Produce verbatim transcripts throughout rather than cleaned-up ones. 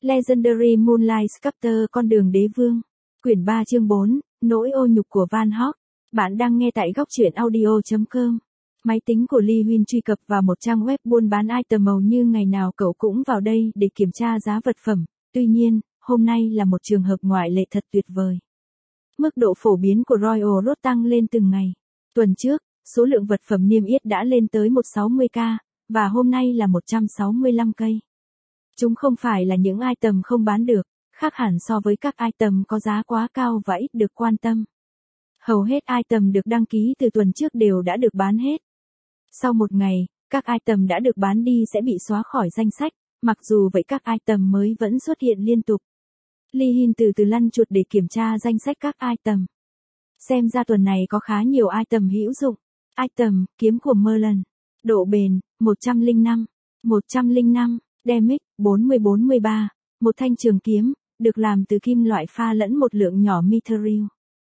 Legendary Moonlight Sculptor con đường đế vương. Quyển ba chương bốn, nỗi ô nhục của Van Gogh. Bạn đang nghe tại góc truyện audio chấm com. Máy tính của Lee Huynh truy cập vào một trang web buôn bán item màu như ngày nào cậu cũng vào đây để kiểm tra giá vật phẩm. Tuy nhiên, hôm nay là một trường hợp ngoại lệ thật tuyệt vời. Mức độ phổ biến của Royal Road tăng lên từng ngày. Tuần trước, số lượng vật phẩm niêm yết đã lên tới một trăm sáu mươi k, và hôm nay là một trăm sáu mươi lăm cây. Chúng không phải là những item không bán được, khác hẳn so với các item có giá quá cao và ít được quan tâm. Hầu hết item được đăng ký từ tuần trước đều đã được bán hết. Sau một ngày, các item đã được bán đi sẽ bị xóa khỏi danh sách, mặc dù vậy các item mới vẫn xuất hiện liên tục. Lee Hin từ từ lăn chuột để kiểm tra danh sách các item. Xem ra tuần này có khá nhiều item hữu dụng. Item, kiếm của Merlin. Độ bền, một trăm lẻ năm. một trăm lẻ năm. Damage, bốn mươi bốn mươi ba. Một thanh trường kiếm, được làm từ kim loại pha lẫn một lượng nhỏ mithril.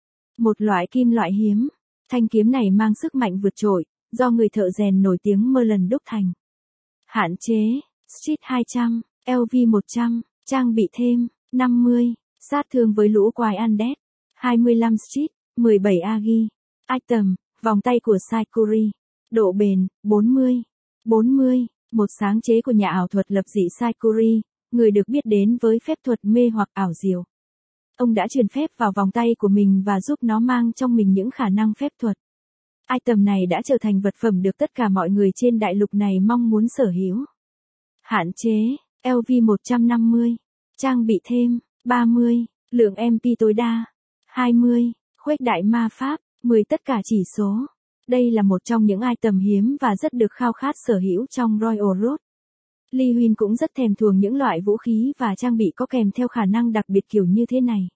Một loại kim loại hiếm. Thanh kiếm này mang sức mạnh vượt trội, do người thợ rèn nổi tiếng Merlin đúc thành. Hạn chế, Street hai trăm, lờ vê một trăm, trang bị thêm, năm mươi, sát thương với lũ quái undead, hai mươi lăm Street, mười bảy agi. Item, vòng tay của Saikuri. Độ bền, bốn mươi. bốn mươi. Một sáng chế của nhà ảo thuật lập dị Saikuri, người được biết đến với phép thuật mê hoặc ảo diệu. Ông đã truyền phép vào vòng tay của mình và giúp nó mang trong mình những khả năng phép thuật. Item này đã trở thành vật phẩm được tất cả mọi người trên đại lục này mong muốn sở hữu. Hạn chế, lờ vê một trăm năm mươi. Trang bị thêm, ba mươi. Lượng em pê tối đa, hai mươi. Khuếch đại ma pháp, mười. Tất cả chỉ số. Đây là một trong những item hiếm và rất được khao khát sở hữu trong Royal Road. Lee Huynh cũng rất thèm thuồng những loại vũ khí và trang bị có kèm theo khả năng đặc biệt kiểu như thế này.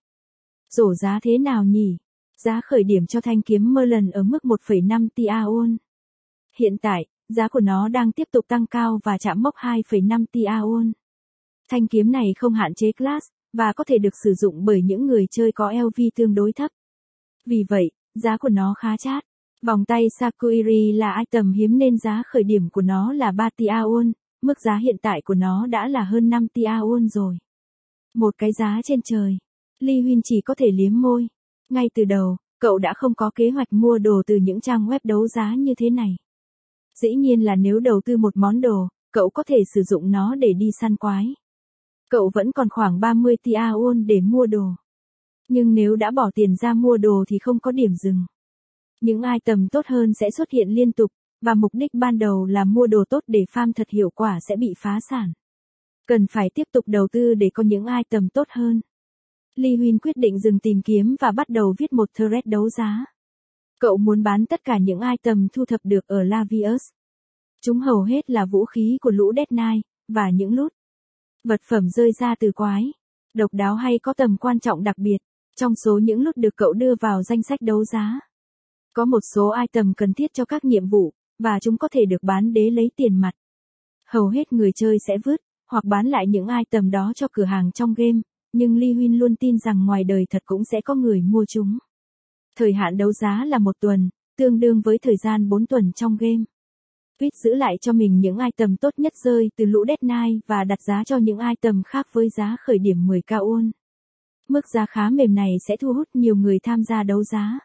Rổ giá thế nào nhỉ? Giá khởi điểm cho thanh kiếm Merlin ở mức một phẩy năm tỷ won. Hiện tại, giá của nó đang tiếp tục tăng cao và chạm mốc hai phẩy năm tỷ won. Thanh kiếm này không hạn chế class, và có thể được sử dụng bởi những người chơi có lờ vê tương đối thấp. Vì vậy, giá của nó khá chát. Vòng tay Saikuri là item hiếm nên giá khởi điểm của nó là ba tỷ won, mức giá hiện tại của nó đã là hơn năm tỷ won rồi. Một cái giá trên trời. Lee Huynh chỉ có thể liếm môi. Ngay từ đầu, cậu đã không có kế hoạch mua đồ từ những trang web đấu giá như thế này. Dĩ nhiên là nếu đầu tư một món đồ, cậu có thể sử dụng nó để đi săn quái. Cậu vẫn còn khoảng ba mươi tỷ won để mua đồ. Nhưng nếu đã bỏ tiền ra mua đồ thì không có điểm dừng. Những item tốt hơn sẽ xuất hiện liên tục, và mục đích ban đầu là mua đồ tốt để farm thật hiệu quả sẽ bị phá sản. Cần phải tiếp tục đầu tư để có những item tốt hơn. Lee Huynh quyết định dừng tìm kiếm và bắt đầu viết một thread đấu giá. Cậu muốn bán tất cả những item thu thập được ở Lavius. Chúng hầu hết là vũ khí của lũ Death Knight, và những loot. Vật phẩm rơi ra từ quái. Độc đáo hay có tầm quan trọng đặc biệt, trong số những loot được cậu đưa vào danh sách đấu giá. Có một số item cần thiết cho các nhiệm vụ, và chúng có thể được bán để lấy tiền mặt. Hầu hết người chơi sẽ vứt, hoặc bán lại những item đó cho cửa hàng trong game, nhưng Lee Huynh luôn tin rằng ngoài đời thật cũng sẽ có người mua chúng. Thời hạn đấu giá là một tuần, tương đương với thời gian bốn tuần trong game. Quýt giữ lại cho mình những item tốt nhất rơi từ lũ Death Knight và đặt giá cho những item khác với giá khởi điểm mười k won. Mức giá khá mềm này sẽ thu hút nhiều người tham gia đấu giá.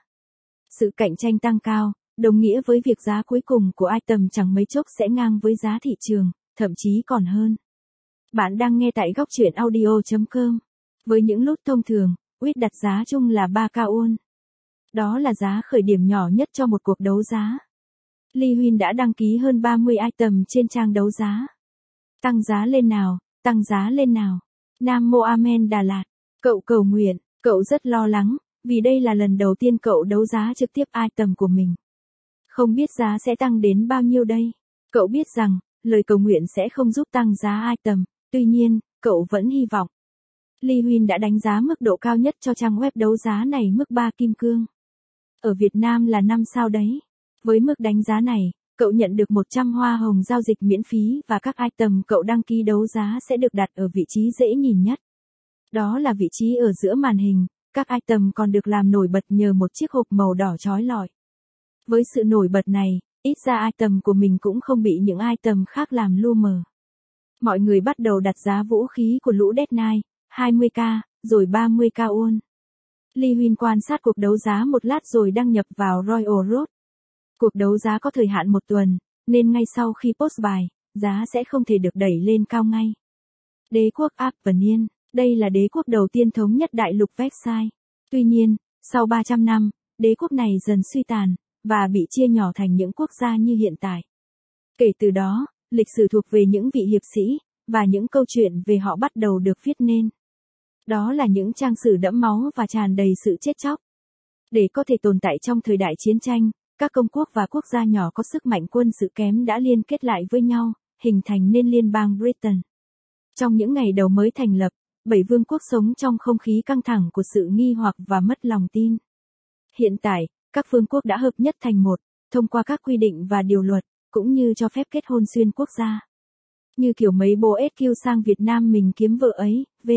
Sự cạnh tranh tăng cao, đồng nghĩa với việc giá cuối cùng của item chẳng mấy chốc sẽ ngang với giá thị trường, thậm chí còn hơn. Bạn đang nghe tại góc truyện audio chấm com. Với những loot thông thường, quýt đặt giá chung là ba k won. Đó là giá khởi điểm nhỏ nhất cho một cuộc đấu giá. Lee Huynh đã đăng ký hơn ba mươi item trên trang đấu giá. Tăng giá lên nào, tăng giá lên nào. Nam Mô Amen Đà Lạt. Cậu cầu nguyện, cậu rất lo lắng, vì đây là lần đầu tiên cậu đấu giá trực tiếp item của mình. Không biết giá sẽ tăng đến bao nhiêu đây. Cậu biết rằng, lời cầu nguyện sẽ không giúp tăng giá item, tuy nhiên, cậu vẫn hy vọng. Lee Huynh đã đánh giá mức độ cao nhất cho trang web đấu giá này mức ba kim cương. Ở Việt Nam là năm sao đấy. Với mức đánh giá này, cậu nhận được một trăm hoa hồng giao dịch miễn phí và các item cậu đăng ký đấu giá sẽ được đặt ở vị trí dễ nhìn nhất. Đó là vị trí ở giữa màn hình, các item còn được làm nổi bật nhờ một chiếc hộp màu đỏ chói lọi. Với sự nổi bật này, ít ra item của mình cũng không bị những item khác làm lu mờ. Mọi người bắt đầu đặt giá vũ khí của lũ Death Knight, hai mươi k, rồi ba mươi k won. Lee Huynh quan sát cuộc đấu giá một lát rồi đăng nhập vào Royal Road. Cuộc đấu giá có thời hạn một tuần, nên ngay sau khi post bài, giá sẽ không thể được đẩy lên cao ngay. Đế quốc Arvanian, đây là đế quốc đầu tiên thống nhất đại lục Versailles. Tuy nhiên, sau ba trăm năm, đế quốc này dần suy tàn, và bị chia nhỏ thành những quốc gia như hiện tại. Kể từ đó, lịch sử thuộc về những vị hiệp sĩ, và những câu chuyện về họ bắt đầu được viết nên. Đó là những trang sử đẫm máu và tràn đầy sự chết chóc. Để có thể tồn tại trong thời đại chiến tranh, các công quốc và quốc gia nhỏ có sức mạnh quân sự kém đã liên kết lại với nhau, hình thành nên liên bang Britain. Trong những ngày đầu mới thành lập, bảy vương quốc sống trong không khí căng thẳng của sự nghi hoặc và mất lòng tin. Hiện tại, các vương quốc đã hợp nhất thành một, thông qua các quy định và điều luật, cũng như cho phép kết hôn xuyên quốc gia. Như kiểu mấy bố ét quy sang Việt Nam mình kiếm vợ ấy, v.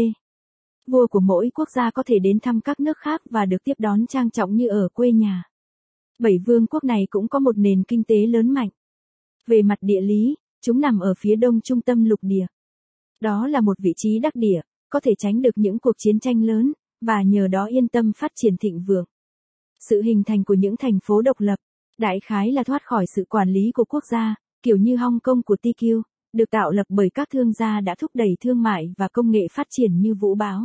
Vua của mỗi quốc gia có thể đến thăm các nước khác và được tiếp đón trang trọng như ở quê nhà. Bảy vương quốc này cũng có một nền kinh tế lớn mạnh. Về mặt địa lý, chúng nằm ở phía đông trung tâm lục địa. Đó là một vị trí đắc địa, có thể tránh được những cuộc chiến tranh lớn, và nhờ đó yên tâm phát triển thịnh vượng. Sự hình thành của những thành phố độc lập, đại khái là thoát khỏi sự quản lý của quốc gia, kiểu như Hong Kong của tê quy, được tạo lập bởi các thương gia đã thúc đẩy thương mại và công nghệ phát triển như vũ bão.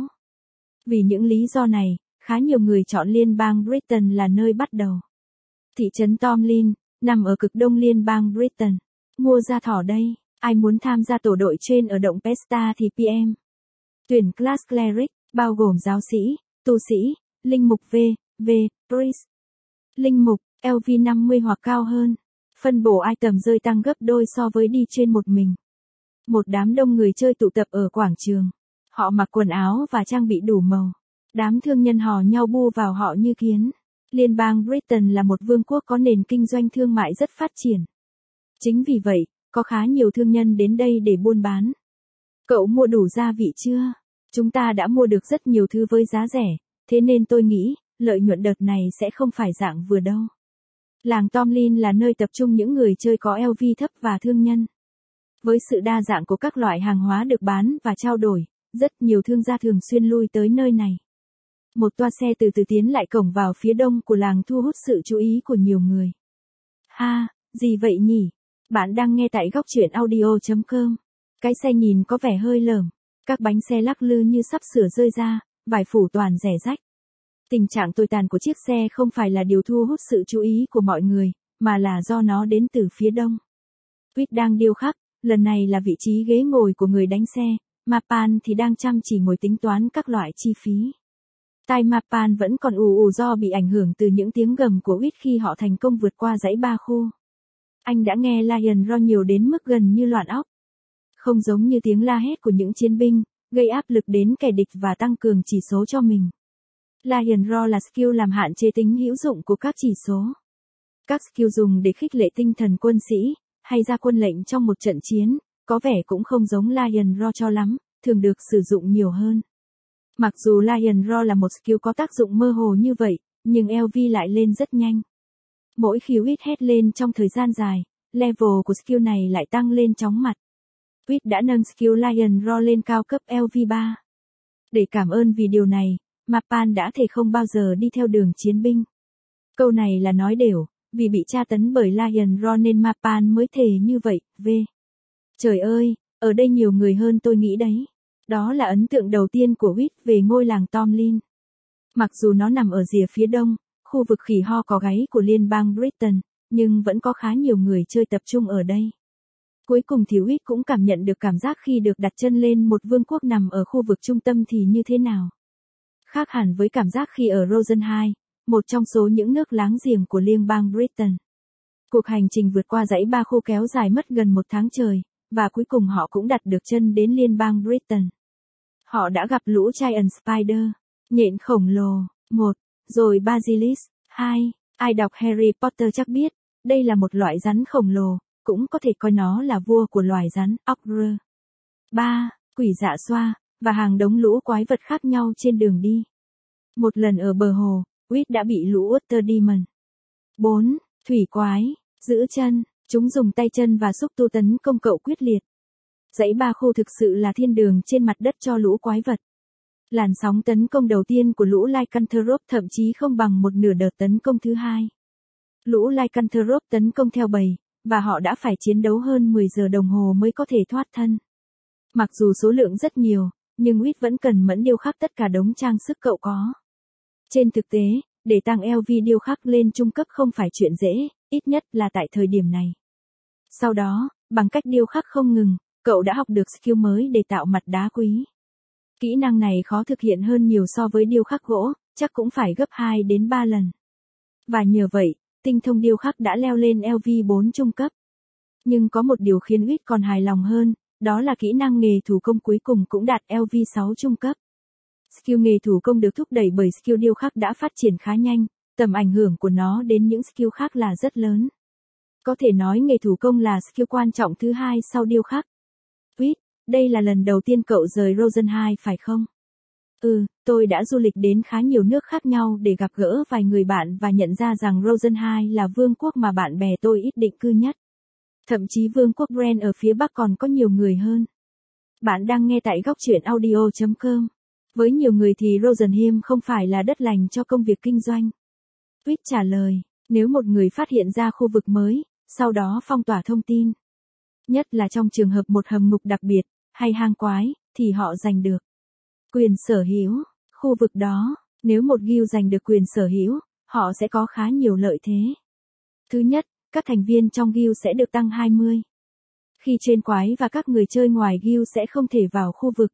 Vì những lý do này, khá nhiều người chọn liên bang Britain là nơi bắt đầu. Thị trấn Tomlin, nằm ở cực đông liên bang Britain. Mua ra thỏ đây, ai muốn tham gia tổ đội trên ở động Pesta thì pê em. Tuyển class cleric, bao gồm giáo sĩ, tu sĩ, linh mục V, V, priest. Linh mục, lv năm mươi hoặc cao hơn. Phân bổ item rơi tăng gấp đôi so với đi trên một mình. Một đám đông người chơi tụ tập ở quảng trường. Họ mặc quần áo và trang bị đủ màu. Đám thương nhân hò nhau bu vào họ như kiến. Liên bang Britain là một vương quốc có nền kinh doanh thương mại rất phát triển. Chính vì vậy, có khá nhiều thương nhân đến đây để buôn bán. Cậu mua đủ gia vị chưa? Chúng ta đã mua được rất nhiều thứ với giá rẻ, thế nên tôi nghĩ, lợi nhuận đợt này sẽ không phải dạng vừa đâu. Làng Tomlin là nơi tập trung những người chơi có lv thấp và thương nhân. Với sự đa dạng của các loại hàng hóa được bán và trao đổi, rất nhiều thương gia thường xuyên lui tới nơi này. Một toa xe từ từ tiến lại cổng vào phía đông của làng thu hút sự chú ý của nhiều người. Ha, gì vậy nhỉ? Bạn đang nghe tại góc truyện audio chấm com. Cái xe nhìn có vẻ hơi lởm. Các bánh xe lắc lư như sắp sửa rơi ra, vải phủ toàn rẻ rách. Tình trạng tồi tàn của chiếc xe không phải là điều thu hút sự chú ý của mọi người, mà là do nó đến từ phía đông. Quýt đang điêu khắc, lần này là vị trí ghế ngồi của người đánh xe, Mapan thì đang chăm chỉ ngồi tính toán các loại chi phí. Tai Mapan vẫn còn ù ù do bị ảnh hưởng từ những tiếng gầm của Quýt khi họ thành công vượt qua dãy ba khu. Anh đã nghe Lion Roar nhiều đến mức gần như loạn óc. Không giống như tiếng la hét của những chiến binh, gây áp lực đến kẻ địch và tăng cường chỉ số cho mình. Lion Roar là skill làm hạn chế tính hữu dụng của các chỉ số. Các skill dùng để khích lệ tinh thần quân sĩ, hay ra quân lệnh trong một trận chiến, có vẻ cũng không giống Lion Roar cho lắm, thường được sử dụng nhiều hơn. Mặc dù Lion Roar là một skill có tác dụng mơ hồ như vậy, nhưng lv lại lên rất nhanh. Mỗi khi Quýt hét lên trong thời gian dài, level của skill này lại tăng lên chóng mặt. Quýt đã nâng skill Lion Roar lên cao cấp lv ba. Để cảm ơn vì điều này, Mapan đã thề không bao giờ đi theo đường chiến binh. Câu này là nói đều, vì bị tra tấn bởi Lion Roar nên Mapan mới thề như vậy, v. Trời ơi, ở đây nhiều người hơn tôi nghĩ đấy. Đó là ấn tượng đầu tiên của Quýt về ngôi làng Tomlin. Mặc dù nó nằm ở rìa phía đông, khu vực khỉ ho có gáy của liên bang Britain, nhưng vẫn có khá nhiều người chơi tập trung ở đây. Cuối cùng thì Quýt cũng cảm nhận được cảm giác khi được đặt chân lên một vương quốc nằm ở khu vực trung tâm thì như thế nào. Khác hẳn với cảm giác khi ở Rosenheim, một trong số những nước láng giềng của liên bang Britain. Cuộc hành trình vượt qua dãy ba khu kéo dài mất gần một tháng trời, và cuối cùng họ cũng đặt được chân đến liên bang Britain. Họ đã gặp lũ Giant Spider, nhện khổng lồ, một, rồi Basilisk, hai, ai đọc Harry Potter chắc biết, đây là một loại rắn khổng lồ, cũng có thể coi nó là vua của loài rắn, Ogre. ba, quỷ dạ xoa, và hàng đống lũ quái vật khác nhau trên đường đi. Một lần ở bờ hồ, Quýt đã bị lũ Water Demon. bốn, thủy quái, giữ chân, chúng dùng tay chân và xúc tu tấn công cậu quyết liệt. Dãy ba khu thực sự là thiên đường trên mặt đất cho lũ quái vật. Làn sóng tấn công đầu tiên của lũ Lycanthrope thậm chí không bằng một nửa đợt tấn công thứ hai. Lũ Lycanthrope tấn công theo bầy, và họ đã phải chiến đấu hơn mười giờ đồng hồ mới có thể thoát thân. Mặc dù số lượng rất nhiều, nhưng Whit vẫn cần mẫn điêu khắc tất cả đống trang sức cậu có. Trên thực tế, để tăng lờ vê điêu khắc lên trung cấp không phải chuyện dễ, ít nhất là tại thời điểm này. Sau đó, bằng cách điêu khắc không ngừng, cậu đã học được skill mới để tạo mặt đá quý. Kỹ năng này khó thực hiện hơn nhiều so với điêu khắc gỗ, chắc cũng phải gấp hai đến ba lần. Và nhờ vậy, tinh thông điêu khắc đã leo lên lờ vê bốn trung cấp. Nhưng có một điều khiến Whit còn hài lòng hơn, đó là kỹ năng nghề thủ công cuối cùng cũng đạt lờ vê sáu trung cấp. Skill nghề thủ công được thúc đẩy bởi skill điêu khắc đã phát triển khá nhanh, tầm ảnh hưởng của nó đến những skill khác là rất lớn. Có thể nói nghề thủ công là skill quan trọng thứ hai sau điêu khắc. Whit, đây là lần đầu tiên cậu rời Rosenheim phải không? Ừ, tôi đã du lịch đến khá nhiều nước khác nhau để gặp gỡ vài người bạn và nhận ra rằng Rosenheim là vương quốc mà bạn bè tôi ít định cư nhất. Thậm chí vương quốc Bren ở phía Bắc còn có nhiều người hơn. Bạn đang nghe tại góc truyện audio chấm com. Với nhiều người thì Rosenheim không phải là đất lành cho công việc kinh doanh. Whit trả lời, nếu một người phát hiện ra khu vực mới, sau đó phong tỏa thông tin, nhất là trong trường hợp một hầm ngục đặc biệt, hay hang quái, thì họ giành được quyền sở hữu khu vực đó. Nếu một guild giành được quyền sở hữu, họ sẽ có khá nhiều lợi thế. Thứ nhất, các thành viên trong guild sẽ được tăng hai mươi. Khi trên quái và các người chơi ngoài guild sẽ không thể vào khu vực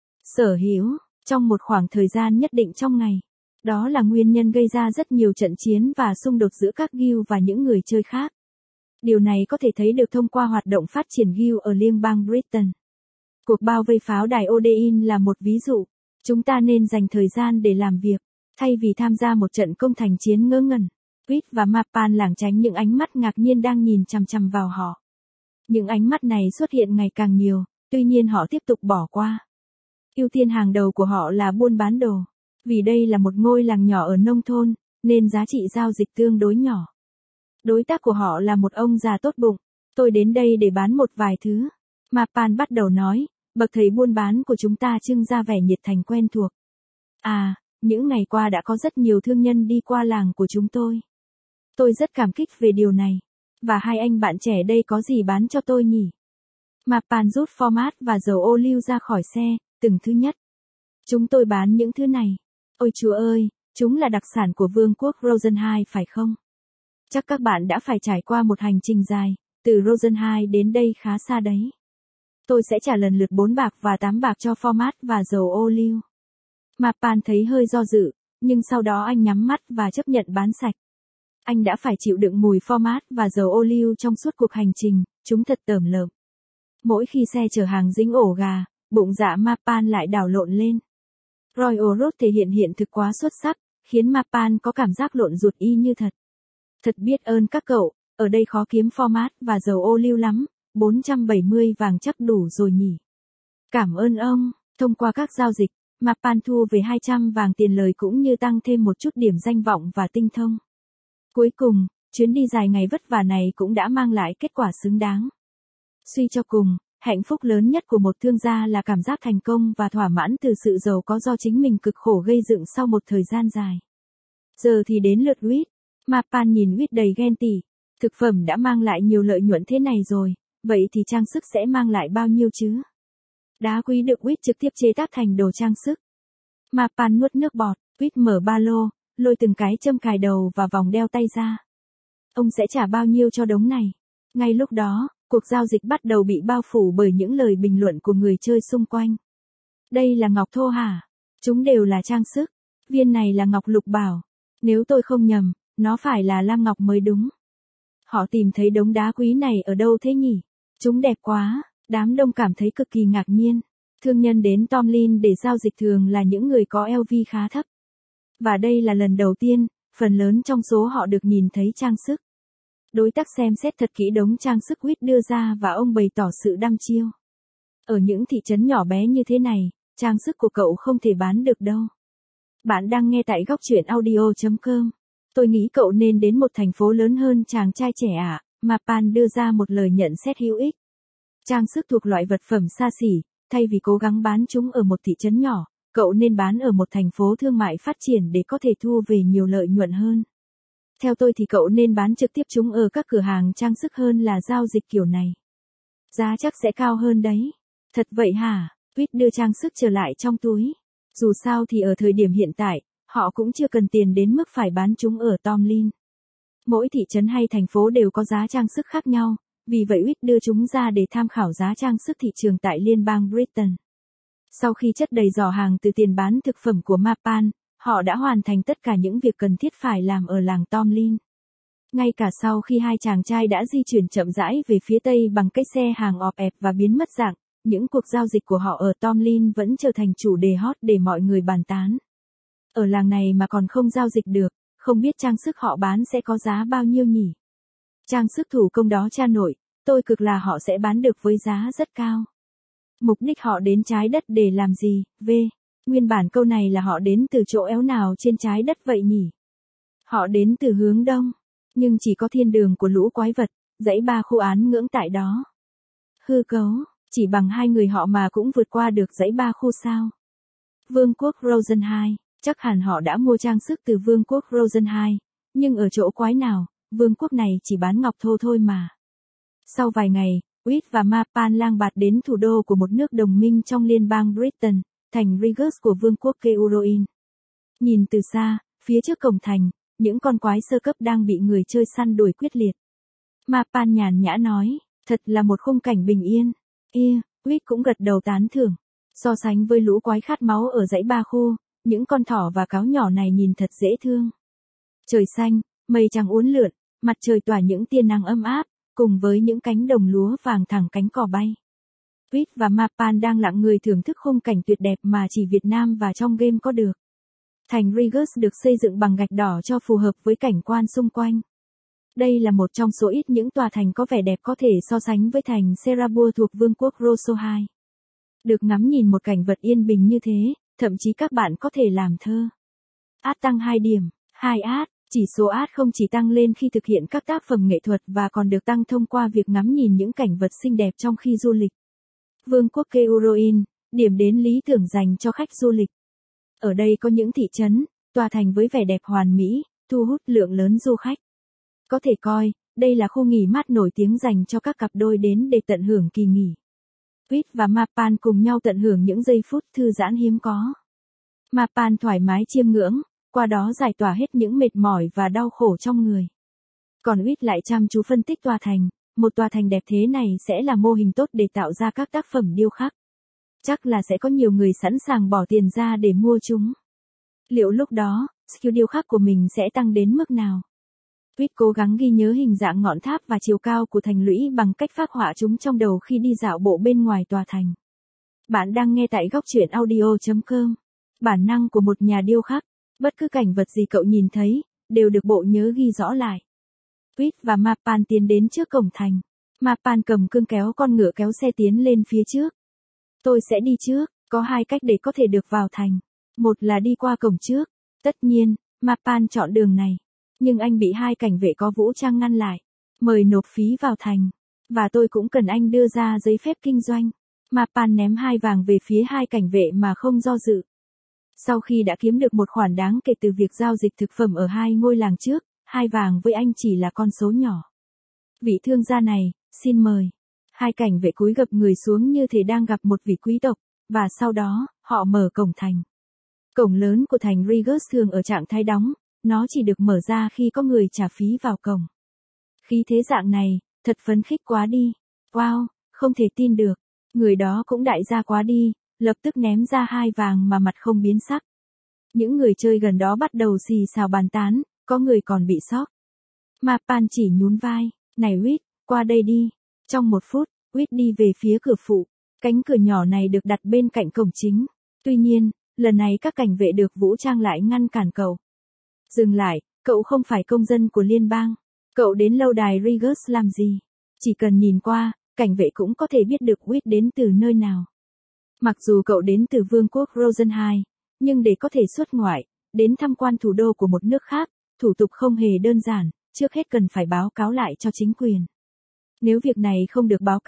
sở hữu trong một khoảng thời gian nhất định trong ngày. Đó là nguyên nhân gây ra rất nhiều trận chiến và xung đột giữa các guild và những người chơi khác. Điều này có thể thấy được thông qua hoạt động phát triển guild ở liên bang Britain. Cuộc bao vây pháo đài Odein là một ví dụ. Chúng ta nên dành thời gian để làm việc, thay vì tham gia một trận công thành chiến ngớ ngẩn. Whit và Mapan lảng tránh những ánh mắt ngạc nhiên đang nhìn chằm chằm vào họ. Những ánh mắt này xuất hiện ngày càng nhiều, tuy nhiên họ tiếp tục bỏ qua. Ưu tiên hàng đầu của họ là buôn bán đồ. Vì đây là một ngôi làng nhỏ ở nông thôn, nên giá trị giao dịch tương đối nhỏ. Đối tác của họ là một ông già tốt bụng. Tôi đến đây để bán một vài thứ. Mapan bắt đầu nói, bậc thầy buôn bán của chúng ta trưng ra vẻ nhiệt thành quen thuộc. À, những ngày qua đã có rất nhiều thương nhân đi qua làng của chúng tôi. Tôi rất cảm kích về điều này. Và hai anh bạn trẻ đây có gì bán cho tôi nhỉ? Mapan rút format và dầu ô liu ra khỏi xe, từng thứ nhất. Chúng tôi bán những thứ này. Ôi chúa ơi, chúng là đặc sản của vương quốc Rosenheim phải không? Chắc các bạn đã phải trải qua một hành trình dài, từ Rosenheim đến đây khá xa đấy. Tôi sẽ trả lần lượt bốn bạc và tám bạc cho format và dầu ô liu. Mapan thấy hơi do dự, nhưng sau đó anh nhắm mắt và chấp nhận bán sạch. Anh đã phải chịu đựng mùi format và dầu ô liu trong suốt cuộc hành trình, chúng thật tởm lợm. Mỗi khi xe chở hàng dính ổ gà, bụng dạ Mapan lại đảo lộn lên. Royal Road thể hiện hiện thực quá xuất sắc, khiến Mapan có cảm giác lộn ruột y như thật. Thật biết ơn các cậu, ở đây khó kiếm format và dầu ô liu lắm, bốn trăm bảy mươi vàng chắc đủ rồi nhỉ. Cảm ơn ông, thông qua các giao dịch, Mapan thu về hai trăm vàng tiền lời cũng như tăng thêm một chút điểm danh vọng và tinh thông. Cuối cùng, chuyến đi dài ngày vất vả này cũng đã mang lại kết quả xứng đáng. Suy cho cùng, hạnh phúc lớn nhất của một thương gia là cảm giác thành công và thỏa mãn từ sự giàu có do chính mình cực khổ gây dựng sau một thời gian dài. Giờ thì đến lượt Whit. Mapan nhìn Whit đầy ghen tị. Thực phẩm đã mang lại nhiều lợi nhuận thế này rồi, vậy thì trang sức sẽ mang lại bao nhiêu chứ? Đá quý được Whit trực tiếp chế tác thành đồ trang sức. Mapan nuốt nước bọt, Whit mở ba lô, lôi từng cái châm cài đầu và vòng đeo tay ra. Ông sẽ trả bao nhiêu cho đống này? Ngay lúc đó, cuộc giao dịch bắt đầu bị bao phủ bởi những lời bình luận của người chơi xung quanh. Đây là ngọc thô hả? Chúng đều là trang sức. Viên này là ngọc lục bảo. Nếu tôi không nhầm, nó phải là lam ngọc mới đúng. Họ tìm thấy đống đá quý này ở đâu thế nhỉ? Chúng đẹp quá. Đám đông cảm thấy cực kỳ ngạc nhiên. Thương nhân đến Tomlin để giao dịch thường là những người có lờ vê khá thấp. Và đây là lần đầu tiên, phần lớn trong số họ được nhìn thấy trang sức. Đối tác xem xét thật kỹ đống trang sức Whit đưa ra và ông bày tỏ sự đăm chiêu. Ở những thị trấn nhỏ bé như thế này, trang sức của cậu không thể bán được đâu. Bạn đang nghe tại góc truyện audio chấm com. Tôi nghĩ cậu nên đến một thành phố lớn hơn chàng trai trẻ ạ, à, Mapan đưa ra một lời nhận xét hữu ích. Trang sức thuộc loại vật phẩm xa xỉ, thay vì cố gắng bán chúng ở một thị trấn nhỏ, cậu nên bán ở một thành phố thương mại phát triển để có thể thu về nhiều lợi nhuận hơn. Theo tôi thì cậu nên bán trực tiếp chúng ở các cửa hàng trang sức hơn là giao dịch kiểu này. Giá chắc sẽ cao hơn đấy. Thật vậy hả? Quýt đưa trang sức trở lại trong túi. Dù sao thì ở thời điểm hiện tại, họ cũng chưa cần tiền đến mức phải bán chúng ở Tomlin. Mỗi thị trấn hay thành phố đều có giá trang sức khác nhau, vì vậy Quýt đưa chúng ra để tham khảo giá trang sức thị trường tại liên bang Britain. Sau khi chất đầy giỏ hàng từ tiền bán thực phẩm của Mapan, họ đã hoàn thành tất cả những việc cần thiết phải làm ở làng Tomlin. Ngay cả sau khi hai chàng trai đã di chuyển chậm rãi về phía tây bằng cái xe hàng ọp ẹp và biến mất dạng, những cuộc giao dịch của họ ở Tomlin vẫn trở thành chủ đề hot để mọi người bàn tán. Ở làng này mà còn không giao dịch được, không biết trang sức họ bán sẽ có giá bao nhiêu nhỉ? Trang sức thủ công đó cha nội, tôi cực là họ sẽ bán được với giá rất cao. Mục đích họ đến trái đất để làm gì? V. Nguyên bản câu này là họ đến từ chỗ éo nào trên trái đất vậy nhỉ? Họ đến từ hướng đông, nhưng chỉ có thiên đường của lũ quái vật, dãy ba khu án ngưỡng tại đó. Hư cấu, chỉ bằng hai người họ mà cũng vượt qua được dãy ba khu sao? Vương quốc Rosenheim, chắc hẳn họ đã mua trang sức từ Vương quốc Rosenheim, nhưng ở chỗ quái nào, vương quốc này chỉ bán ngọc thô thôi mà. Sau vài ngày, Quýt và Mapan lang bạt đến thủ đô của một nước đồng minh trong liên bang Britain, thành Regis của vương quốc Keuroin. Nhìn từ xa, phía trước cổng thành, những con quái sơ cấp đang bị người chơi săn đuổi quyết liệt. Mapan nhàn nhã nói, thật là một khung cảnh bình yên. Ia, Quýt cũng gật đầu tán thưởng. So sánh với lũ quái khát máu ở dãy ba khu, những con thỏ và cáo nhỏ này nhìn thật dễ thương. Trời xanh, mây trắng uốn lượn, mặt trời tỏa những tia nắng ấm áp, cùng với những cánh đồng lúa vàng thẳng cánh cỏ bay. Quýt và Mapan đang lặng người thưởng thức khung cảnh tuyệt đẹp mà chỉ Việt Nam và trong game có được. Thành Regis được xây dựng bằng gạch đỏ cho phù hợp với cảnh quan xung quanh. Đây là một trong số ít những tòa thành có vẻ đẹp có thể so sánh với thành Serabur thuộc vương quốc Rosohai. Được ngắm nhìn một cảnh vật yên bình như thế, thậm chí các bạn có thể làm thơ. Át tăng hai điểm, hai át, chỉ số át không chỉ tăng lên khi thực hiện các tác phẩm nghệ thuật và còn được tăng thông qua việc ngắm nhìn những cảnh vật xinh đẹp trong khi du lịch. Vương quốc Keuroin, điểm đến lý tưởng dành cho khách du lịch. Ở đây có những thị trấn, tòa thành với vẻ đẹp hoàn mỹ, thu hút lượng lớn du khách. Có thể coi, đây là khu nghỉ mát nổi tiếng dành cho các cặp đôi đến để tận hưởng kỳ nghỉ. Quýt và Mapan cùng nhau tận hưởng những giây phút thư giãn hiếm có. Mapan thoải mái chiêm ngưỡng, qua đó giải tỏa hết những mệt mỏi và đau khổ trong người. Còn Quýt lại chăm chú phân tích tòa thành, một tòa thành đẹp thế này sẽ là mô hình tốt để tạo ra các tác phẩm điêu khắc. Chắc là sẽ có nhiều người sẵn sàng bỏ tiền ra để mua chúng. Liệu lúc đó, skill điêu khắc của mình sẽ tăng đến mức nào? Quýt cố gắng ghi nhớ hình dạng ngọn tháp và chiều cao của thành lũy bằng cách phác họa chúng trong đầu khi đi dạo bộ bên ngoài tòa thành. Bạn đang nghe tại góc truyện audio chấm com. Bản năng của một nhà điêu khắc, bất cứ cảnh vật gì cậu nhìn thấy, đều được bộ nhớ ghi rõ lại. Quýt và Mapan tiến đến trước cổng thành. Mapan cầm cương kéo con ngựa kéo xe tiến lên phía trước. Tôi sẽ đi trước, có hai cách để có thể được vào thành. Một là đi qua cổng trước. Tất nhiên, Mapan chọn đường này. Nhưng anh bị hai cảnh vệ có vũ trang ngăn lại. Mời nộp phí vào thành. Và tôi cũng cần anh đưa ra giấy phép kinh doanh. Mapan ném hai vàng về phía hai cảnh vệ mà không do dự. Sau khi đã kiếm được một khoản đáng kể từ việc giao dịch thực phẩm ở hai ngôi làng trước, hai vàng với anh chỉ là con số nhỏ. Vị thương gia này, xin mời. Hai cảnh vệ cúi gập người xuống như thể đang gặp một vị quý tộc, và sau đó, họ mở cổng thành. Cổng lớn của thành Regis thường ở trạng thái đóng, nó chỉ được mở ra khi có người trả phí vào cổng. Khí thế dạng này, thật phấn khích quá đi. Wow, không thể tin được. Người đó cũng đại gia quá đi, lập tức ném ra hai vàng mà mặt không biến sắc. Những người chơi gần đó bắt đầu xì xào bàn tán, có người còn bị sốc. Mapan chỉ nhún vai, này Quýt, qua đây đi. Trong một phút, Quýt đi về phía cửa phụ. Cánh cửa nhỏ này được đặt bên cạnh cổng chính. Tuy nhiên, lần này các cảnh vệ được vũ trang lại ngăn cản cậu. Dừng lại, cậu không phải công dân của liên bang. Cậu đến lâu đài Regis làm gì? Chỉ cần nhìn qua, cảnh vệ cũng có thể biết được Quýt đến từ nơi nào. Mặc dù cậu đến từ vương quốc Rosenheim, nhưng để có thể xuất ngoại, đến tham quan thủ đô của một nước khác, thủ tục không hề đơn giản, trước hết cần phải báo cáo lại cho chính quyền. Nếu việc này không được báo cáo,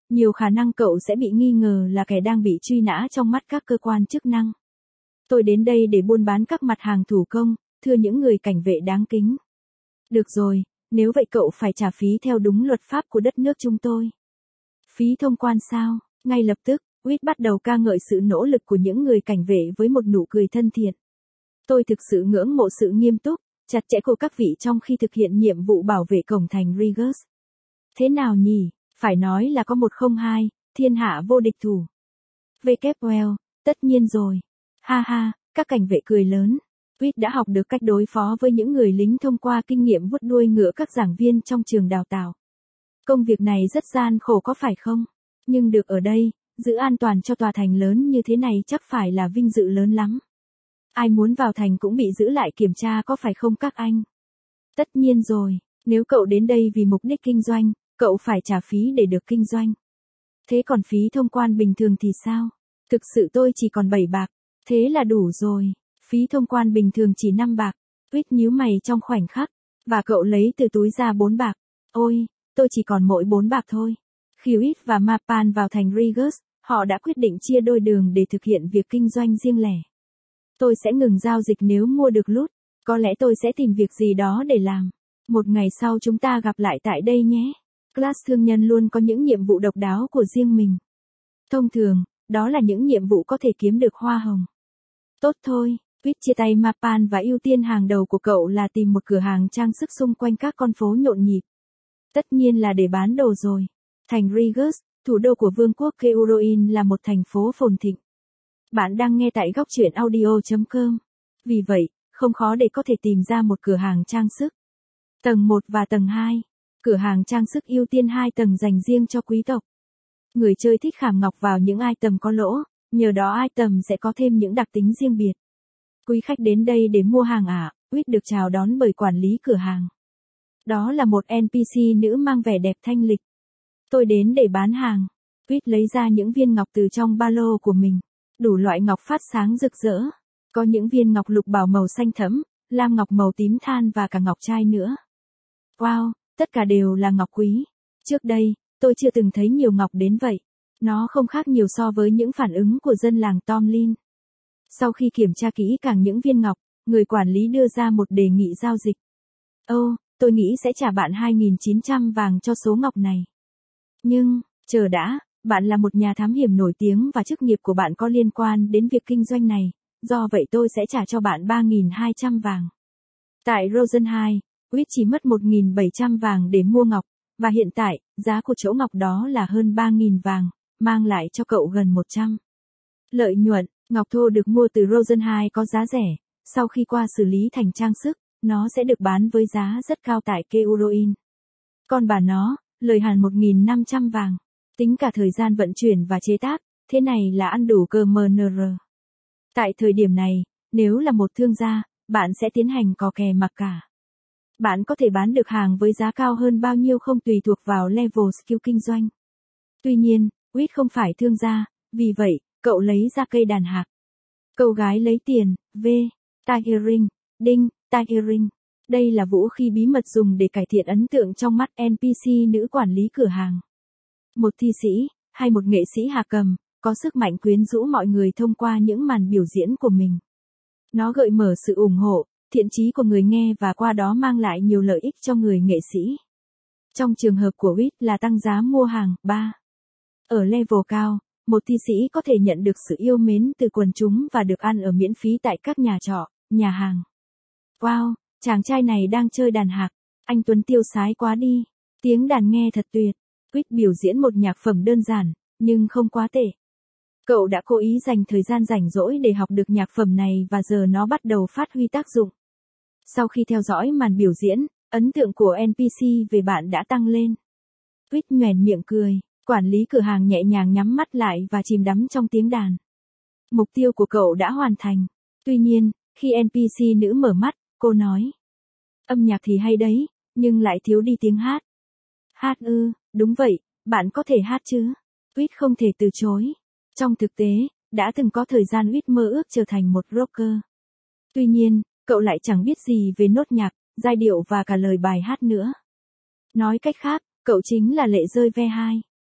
nhiều khả năng cậu sẽ bị nghi ngờ là kẻ đang bị truy nã trong mắt các cơ quan chức năng. Tôi đến đây để buôn bán các mặt hàng thủ công, thưa những người cảnh vệ đáng kính. Được rồi, nếu vậy cậu phải trả phí theo đúng luật pháp của đất nước chúng tôi. Phí thông quan sao? Ngay lập tức, Reed bắt đầu ca ngợi sự nỗ lực của những người cảnh vệ với một nụ cười thân thiện. Tôi thực sự ngưỡng mộ sự nghiêm túc, chặt chẽ của các vị trong khi thực hiện nhiệm vụ bảo vệ cổng thành Regis. Thế nào nhỉ? Phải nói là có một không hai, thiên hạ vô địch thủ. vê kép well, tất nhiên rồi. Ha ha, các cảnh vệ cười lớn. Reed đã học được cách đối phó với những người lính thông qua kinh nghiệm vuốt đuôi ngựa các giảng viên trong trường đào tạo. Công việc này rất gian khổ có phải không? Nhưng được ở đây, giữ an toàn cho tòa thành lớn như thế này chắc phải là vinh dự lớn lắm. Ai muốn vào thành cũng bị giữ lại kiểm tra có phải không các anh? Tất nhiên rồi, nếu cậu đến đây vì mục đích kinh doanh, cậu phải trả phí để được kinh doanh. Thế còn phí thông quan bình thường thì sao? Thực sự tôi chỉ còn bảy bạc, thế là đủ rồi. Phí thông quan bình thường chỉ năm bạc. Reed nhíu mày trong khoảnh khắc, và cậu lấy từ túi ra bốn bạc. Ôi, tôi chỉ còn mỗi bốn bạc thôi. Khi Reed và Mapan vào thành Regis, họ đã quyết định chia đôi đường để thực hiện việc kinh doanh riêng lẻ. Tôi sẽ ngừng giao dịch nếu mua được loot, có lẽ tôi sẽ tìm việc gì đó để làm. Một ngày sau chúng ta gặp lại tại đây nhé. Class thương nhân luôn có những nhiệm vụ độc đáo của riêng mình. Thông thường, đó là những nhiệm vụ có thể kiếm được hoa hồng. Tốt thôi, Reed chia tay Mapan và ưu tiên hàng đầu của cậu là tìm một cửa hàng trang sức xung quanh các con phố nhộn nhịp. Tất nhiên là để bán đồ rồi. Thành Regis, thủ đô của Vương quốc Keuroin là một thành phố phồn thịnh. Bạn đang nghe tại góc truyện audio chấm com. Vì vậy, không khó để có thể tìm ra một cửa hàng trang sức. Tầng một và tầng hai. Cửa hàng trang sức ưu tiên hai tầng dành riêng cho quý tộc. Người chơi thích khảm ngọc vào những item có lỗ, nhờ đó item sẽ có thêm những đặc tính riêng biệt. Quý khách đến đây để mua hàng à? Reed được chào đón bởi quản lý cửa hàng. Đó là một en pê xê nữ mang vẻ đẹp thanh lịch. Tôi đến để bán hàng. Reed lấy ra những viên ngọc từ trong ba lô của mình. Đủ loại ngọc phát sáng rực rỡ. Có những viên ngọc lục bảo màu xanh thẫm, lam ngọc màu tím than và cả ngọc trai nữa. Wow, tất cả đều là ngọc quý. Trước đây, tôi chưa từng thấy nhiều ngọc đến vậy. Nó không khác nhiều so với những phản ứng của dân làng Tomlin. Sau khi kiểm tra kỹ càng những viên ngọc, người quản lý đưa ra một đề nghị giao dịch. Ô, oh, tôi nghĩ sẽ trả bạn hai nghìn chín trăm vàng cho số ngọc này. Nhưng, chờ đã, bạn là một nhà thám hiểm nổi tiếng và chức nghiệp của bạn có liên quan đến việc kinh doanh này, do vậy tôi sẽ trả cho bạn ba nghìn hai trăm vàng. Tại Rosenheim, Reed chỉ mất một nghìn bảy trăm vàng để mua ngọc, và hiện tại, giá của chỗ ngọc đó là hơn ba nghìn vàng, mang lại cho cậu gần một trăm. Lợi nhuận, ngọc thô được mua từ Rosenheim có giá rẻ, sau khi qua xử lý thành trang sức, nó sẽ được bán với giá rất cao tại Keuroin. Còn bà nó, lời hẳn một nghìn năm trăm vàng. Tính cả thời gian vận chuyển và chế tác, thế này là ăn đủ cờ em en rờ. Tại thời điểm này, nếu là một thương gia, bạn sẽ tiến hành cò kè mặc cả. Bạn có thể bán được hàng với giá cao hơn bao nhiêu không tùy thuộc vào level skill kinh doanh. Tuy nhiên, Reed không phải thương gia, vì vậy, cậu lấy ra cây đàn hạc. Cậu gái lấy tiền, V. Tiring, đinh, Tiring. Đây là vũ khí bí mật dùng để cải thiện ấn tượng trong mắt en pê xê nữ quản lý cửa hàng. Một thi sĩ, hay một nghệ sĩ hạ cầm, có sức mạnh quyến rũ mọi người thông qua những màn biểu diễn của mình. Nó gợi mở sự ủng hộ, thiện chí của người nghe và qua đó mang lại nhiều lợi ích cho người nghệ sĩ. Trong trường hợp của Reed là tăng giá mua hàng, ba. Ở level cao, một thi sĩ có thể nhận được sự yêu mến từ quần chúng và được ăn ở miễn phí tại các nhà trọ, nhà hàng. Wow, chàng trai này đang chơi đàn hạc, anh Tuấn tiêu sái quá đi, tiếng đàn nghe thật tuyệt. Reed biểu diễn một nhạc phẩm đơn giản, nhưng không quá tệ. Cậu đã cố ý dành thời gian rảnh rỗi để học được nhạc phẩm này và giờ nó bắt đầu phát huy tác dụng. Sau khi theo dõi màn biểu diễn, ấn tượng của en pê xê về bạn đã tăng lên. Reed nhoẻn miệng cười, quản lý cửa hàng nhẹ nhàng nhắm mắt lại và chìm đắm trong tiếng đàn. Mục tiêu của cậu đã hoàn thành. Tuy nhiên, khi en pê xê nữ mở mắt, cô nói. Âm nhạc thì hay đấy, nhưng lại thiếu đi tiếng hát. Hát ư, đúng vậy, bạn có thể hát chứ? Reed không thể từ chối. Trong thực tế, đã từng có thời gian Reed mơ ước trở thành một rocker. Tuy nhiên, cậu lại chẳng biết gì về nốt nhạc, giai điệu và cả lời bài hát nữa. Nói cách khác, cậu chính là lệ rơi ve hai.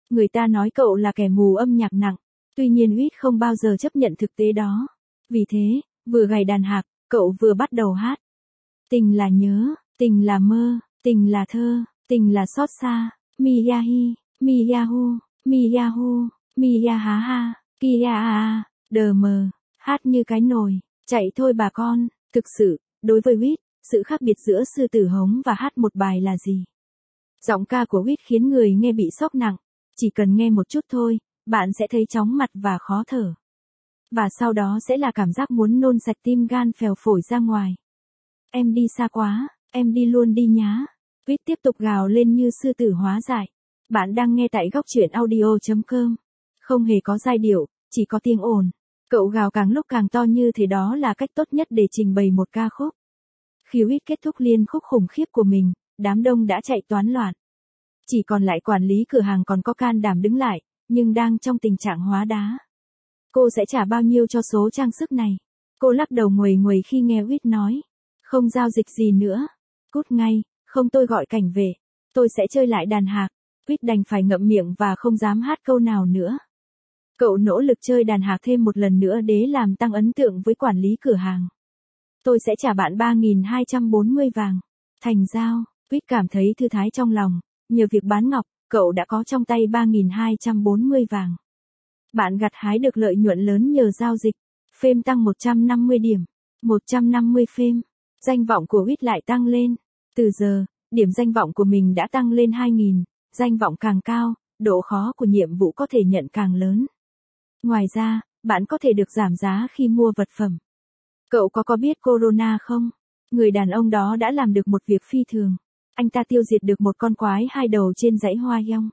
Người ta nói cậu là kẻ mù âm nhạc nặng, tuy nhiên Huyết không bao giờ chấp nhận thực tế đó. Vì thế, vừa gảy đàn hạc, cậu vừa bắt đầu hát. Tình là nhớ, tình là mơ, tình là thơ, tình là xót xa, Miyahi, Miyahu, Miyahu, Miyahaha, Kiaa, đờ mờ, hát như cái nồi, chạy thôi bà con. Thực sự, đối với Huyết, sự khác biệt giữa sư tử hống và hát một bài là gì? Giọng ca của Huyết khiến người nghe bị sốc nặng, chỉ cần nghe một chút thôi, bạn sẽ thấy chóng mặt và khó thở. Và sau đó sẽ là cảm giác muốn nôn sạch tim gan phèo phổi ra ngoài. Em đi xa quá, em đi luôn đi nhá. Huyết tiếp tục gào lên như sư tử hóa dại. Bạn đang nghe tại góc truyện audio chấm com. Không hề có giai điệu, chỉ có tiếng ồn. Cậu gào càng lúc càng to như thế, đó là cách tốt nhất để trình bày một ca khúc. Khi Huyết kết thúc liên khúc khủng khiếp của mình, đám đông đã chạy toán loạn. Chỉ còn lại quản lý cửa hàng còn có can đảm đứng lại, nhưng đang trong tình trạng hóa đá. Cô sẽ trả bao nhiêu cho số trang sức này? Cô lắc đầu nguầy nguầy khi nghe Huyết nói. Không giao dịch gì nữa. Cút ngay, không tôi gọi cảnh về. Tôi sẽ chơi lại đàn hạc. Huyết đành phải ngậm miệng và không dám hát câu nào nữa. Cậu nỗ lực chơi đàn hạc thêm một lần nữa để làm tăng ấn tượng với quản lý cửa hàng. Tôi sẽ trả bạn ba nghìn hai trăm bốn mươi vàng. Thành giao, Huyết cảm thấy thư thái trong lòng. Nhờ việc bán ngọc, cậu đã có trong tay ba nghìn hai trăm bốn mươi vàng. Bạn gặt hái được lợi nhuận lớn nhờ giao dịch. Phêm tăng một trăm năm mươi điểm. một trăm năm mươi phêm. Danh vọng của Huyết lại tăng lên. Từ giờ, điểm danh vọng của mình đã tăng lên hai nghìn. Danh vọng càng cao, độ khó của nhiệm vụ có thể nhận càng lớn. Ngoài ra, bạn có thể được giảm giá khi mua vật phẩm. Cậu có có biết Corona không? Người đàn ông đó đã làm được một việc phi thường. Anh ta tiêu diệt được một con quái hai đầu trên dãy Hoa Yong.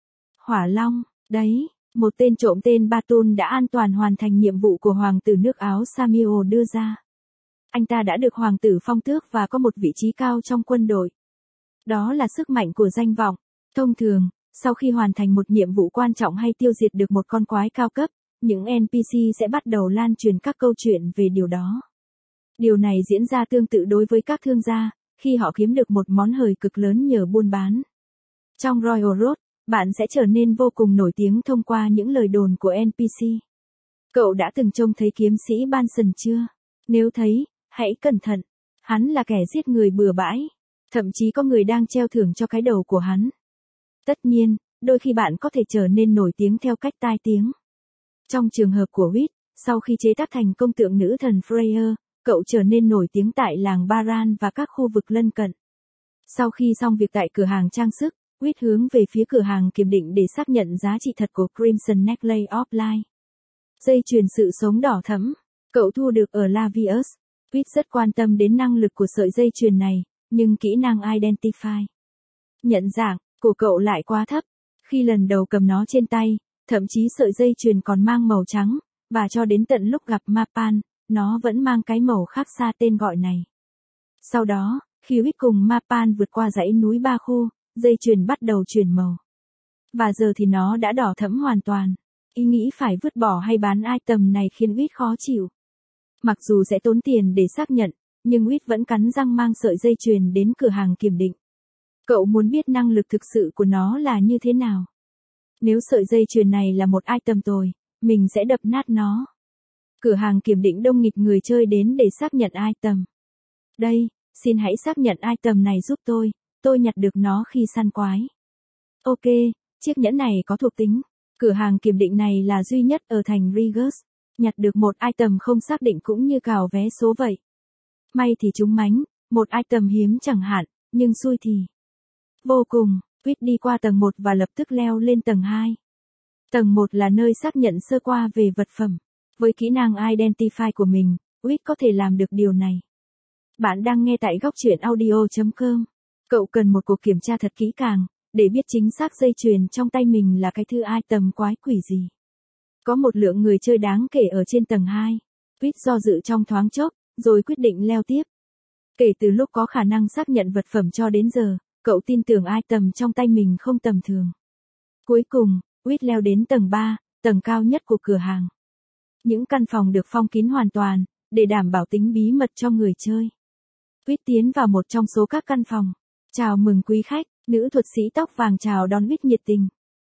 Hỏa Long, đấy, một tên trộm tên Batun đã an toàn hoàn thành nhiệm vụ của hoàng tử nước Áo Samuel đưa ra. Anh ta đã được hoàng tử phong tước và có một vị trí cao trong quân đội. Đó là sức mạnh của danh vọng. Thông thường, sau khi hoàn thành một nhiệm vụ quan trọng hay tiêu diệt được một con quái cao cấp, những en pê xê sẽ bắt đầu lan truyền các câu chuyện về điều đó. Điều này diễn ra tương tự đối với các thương gia, khi họ kiếm được một món hời cực lớn nhờ buôn bán. Trong Royal Road, bạn sẽ trở nên vô cùng nổi tiếng thông qua những lời đồn của en pê xê. Cậu đã từng trông thấy kiếm sĩ Banson chưa? Nếu thấy, hãy cẩn thận. Hắn là kẻ giết người bừa bãi. Thậm chí có người đang treo thưởng cho cái đầu của hắn. Tất nhiên, đôi khi bạn có thể trở nên nổi tiếng theo cách tai tiếng. Trong trường hợp của Huyết, sau khi chế tác thành công tượng nữ thần Freya, cậu trở nên nổi tiếng tại làng Baran và các khu vực lân cận. Sau khi xong việc tại cửa hàng trang sức, Huyết hướng về phía cửa hàng kiểm định để xác nhận giá trị thật của Crimson Necklace of Light. Dây chuyền sự sống đỏ thẫm, cậu thu được ở Lavius. Huyết rất quan tâm đến năng lực của sợi dây chuyền này, nhưng kỹ năng Identify, nhận dạng, của cậu lại quá thấp. Khi lần đầu cầm nó trên tay, thậm chí sợi dây chuyền còn mang màu trắng, và cho đến tận lúc gặp Mapan, nó vẫn mang cái màu khác xa tên gọi này. Sau đó, khi Huyết cùng Mapan vượt qua dãy núi Ba Khu, dây chuyền bắt đầu chuyển màu. Và giờ thì nó đã đỏ thẫm hoàn toàn. Ý nghĩ phải vứt bỏ hay bán item này khiến Huyết khó chịu. Mặc dù sẽ tốn tiền để xác nhận, nhưng Huyết vẫn cắn răng mang sợi dây chuyền đến cửa hàng kiểm định. Cậu muốn biết năng lực thực sự của nó là như thế nào. Nếu sợi dây chuyền này là một item tồi, mình sẽ đập nát nó. Cửa hàng kiểm định đông nghịt người chơi đến để xác nhận item. Đây, xin hãy xác nhận item này giúp tôi, tôi nhặt được nó khi săn quái. Ok, chiếc nhẫn này có thuộc tính. Cửa hàng kiểm định này là duy nhất ở thành Rigus. Nhặt được một item không xác định cũng như cào vé số vậy. May thì trúng mánh, một item hiếm chẳng hạn, nhưng xui thì vô cùng. Huyết đi qua tầng một và lập tức leo lên tầng hai. Tầng một là nơi xác nhận sơ qua về vật phẩm. Với kỹ năng Identify của mình, Huyết có thể làm được điều này. Bạn đang nghe tại góc truyện audio chấm com. Cậu cần một cuộc kiểm tra thật kỹ càng, để biết chính xác dây chuyền trong tay mình là cái thứ item quái quỷ gì. Có một lượng người chơi đáng kể ở trên tầng hai. Huyết do dự trong thoáng chốc, rồi quyết định leo tiếp. Kể từ lúc có khả năng xác nhận vật phẩm cho đến giờ, cậu tin tưởng item trong tay mình không tầm thường. Cuối cùng, Huyết leo đến tầng ba, tầng cao nhất của cửa hàng. Những căn phòng được phong kín hoàn toàn, để đảm bảo tính bí mật cho người chơi. Huyết tiến vào một trong số các căn phòng. Chào mừng quý khách, nữ thuật sĩ tóc vàng chào đón Huyết nhiệt tình.